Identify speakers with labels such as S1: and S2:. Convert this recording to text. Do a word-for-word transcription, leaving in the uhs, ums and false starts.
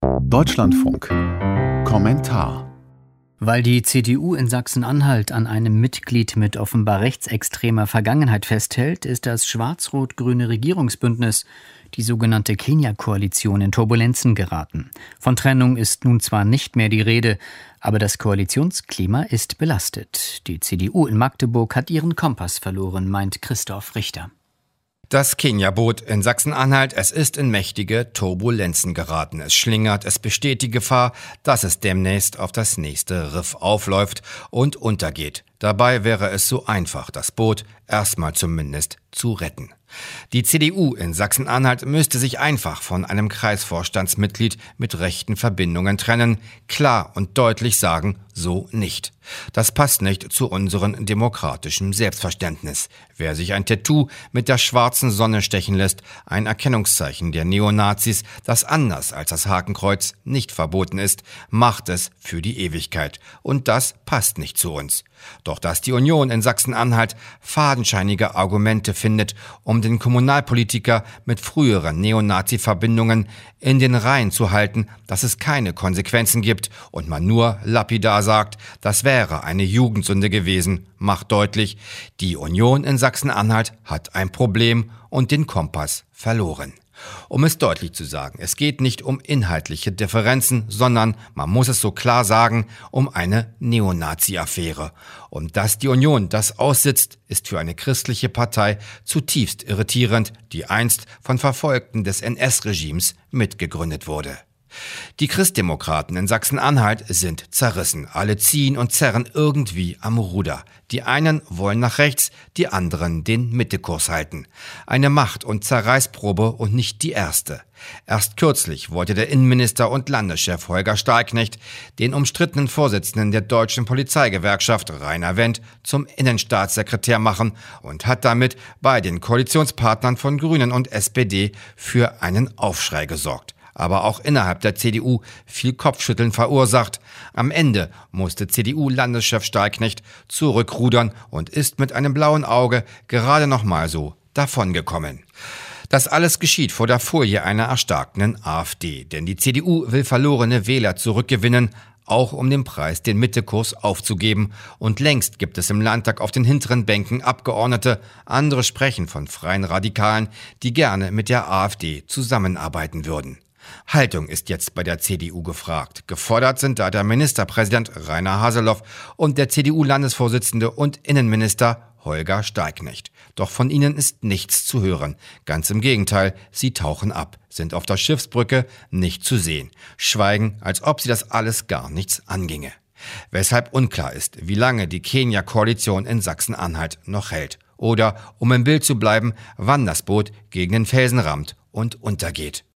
S1: Deutschlandfunk. Kommentar.
S2: Weil die C D U in Sachsen-Anhalt an einem Mitglied mit offenbar rechtsextremer Vergangenheit festhält, ist das schwarz-rot-grüne Regierungsbündnis, die sogenannte Kenia-Koalition, in Turbulenzen geraten. Von Trennung ist nun zwar nicht mehr die Rede, aber das Koalitionsklima ist belastet. Die C D U in Magdeburg hat ihren Kompass verloren, meint Christoph Richter.
S3: Das Kenia-Boot in Sachsen-Anhalt, es ist in mächtige Turbulenzen geraten. Es schlingert, es besteht die Gefahr, dass es demnächst auf das nächste Riff aufläuft und untergeht. Dabei wäre es so einfach, das Boot erstmal zumindest zu retten. Die C D U in Sachsen-Anhalt müsste sich einfach von einem Kreisvorstandsmitglied mit rechten Verbindungen trennen, klar und deutlich sagen, so nicht. Das passt nicht zu unserem demokratischen Selbstverständnis. Wer sich ein Tattoo mit der schwarzen Sonne stechen lässt, ein Erkennungszeichen der Neonazis, das anders als das Hakenkreuz nicht verboten ist, macht es für die Ewigkeit. Und das passt nicht zu uns. Doch dass die Union in Sachsen-Anhalt fadenscheinige Argumente findet, um den Kommunalpolitiker mit früheren Neonazi-Verbindungen in den Reihen zu halten, dass es keine Konsequenzen gibt und man nur lapidar sagt, das wäre eine Jugendsünde gewesen, macht deutlich, die Union in Sachsen-Anhalt hat ein Problem und den Kompass verloren. Um es deutlich zu sagen, es geht nicht um inhaltliche Differenzen, sondern, man muss es so klar sagen, um eine Neonazi-Affäre. Und dass die Union das aussitzt, ist für eine christliche Partei zutiefst irritierend, die einst von Verfolgten des N S-Regimes mitgegründet wurde. Die Christdemokraten in Sachsen-Anhalt sind zerrissen. Alle ziehen und zerren irgendwie am Ruder. Die einen wollen nach rechts, die anderen den Mittekurs halten. Eine Macht- und Zerreißprobe und nicht die erste. Erst kürzlich wollte der Innenminister und Landeschef Holger Steigknecht den umstrittenen Vorsitzenden der Deutschen Polizeigewerkschaft Rainer Wendt zum Innenstaatssekretär machen und hat damit bei den Koalitionspartnern von Grünen und S P D für einen Aufschrei gesorgt. Aber auch innerhalb der C D U viel Kopfschütteln verursacht. Am Ende musste C D U-Landeschef Steigknecht zurückrudern und ist mit einem blauen Auge gerade noch mal so davongekommen. Das alles geschieht vor der Folie einer erstarkenden AfD, denn die C D U will verlorene Wähler zurückgewinnen, auch um den Preis den Mittekurs aufzugeben. Und längst gibt es im Landtag auf den hinteren Bänken Abgeordnete, andere sprechen von freien Radikalen, die gerne mit der AfD zusammenarbeiten würden. Haltung ist jetzt bei der C D U gefragt. Gefordert sind da der Ministerpräsident Rainer Haseloff und der C D U-Landesvorsitzende und Innenminister Holger Steigknecht. Doch von ihnen ist nichts zu hören. Ganz im Gegenteil, sie tauchen ab, sind auf der Schiffsbrücke nicht zu sehen, schweigen, als ob sie das alles gar nichts anginge. Weshalb unklar ist, wie lange die Kenia-Koalition in Sachsen-Anhalt noch hält. Oder, um im Bild zu bleiben, wann das Boot gegen den Felsen rammt und untergeht.